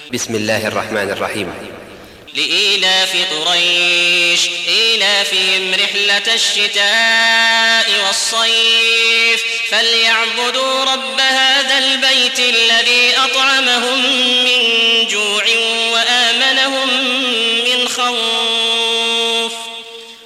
بسم الله الرحمن الرحيم. لإيلاف قريش إيلافهم رحلة الشتاء والصيف فليعبدوا رب هذا البيت الذي أطعمهم من جوع